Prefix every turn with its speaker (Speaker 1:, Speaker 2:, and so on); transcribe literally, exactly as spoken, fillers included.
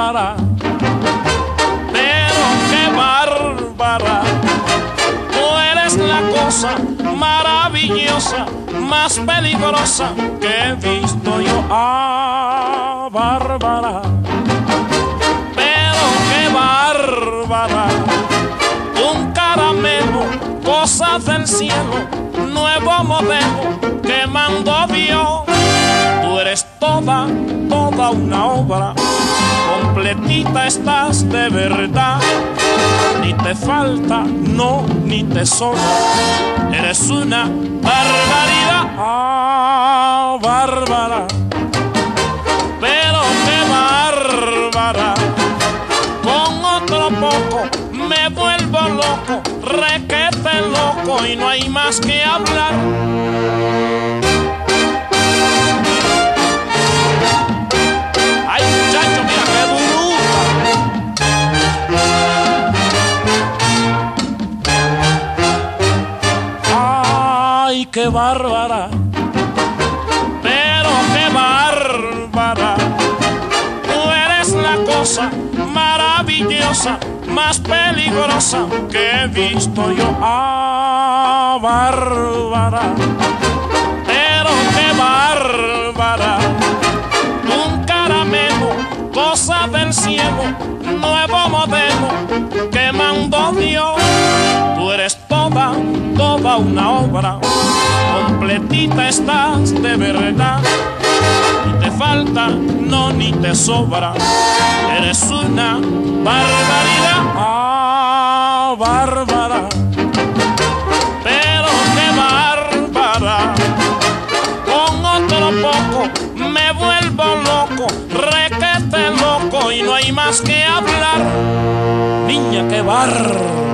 Speaker 1: bárbara, pero qué bárbara. Tú eres la cosa maravillosa, más peligrosa que he visto yo. Ah, bárbara, pero qué bárbara. Un caramelo, cosa del cielo, nuevo modelo que mandó Dios. Tú eres toda, toda una obra, completita estás de verdad. Ni te falta, no, ni te sobra, eres una barbaridad. Ah, bárbara, pero qué bárbara. Con otro poco me vuelvo loco, requete loco y no hay más que hablar. Ay, muchacho, mira qué duruta. Ay, qué bárbara, pero qué bárbara. Tú eres la cosa maravillosa, más peligrosa que he visto yo. Ah, bárbara, pero qué bárbara. Un caramelo, cosa del cielo, nuevo modelo que mandó Dios. Tú eres toda, toda una obra, completita estás de verdad. Ni te falta, no, ni te sobra, eres una barbaridad. Ah, bárbara, pero qué bárbara. Con otro poco me vuelvo loco, requete loco y no hay más que hablar. Niña, qué bárbara.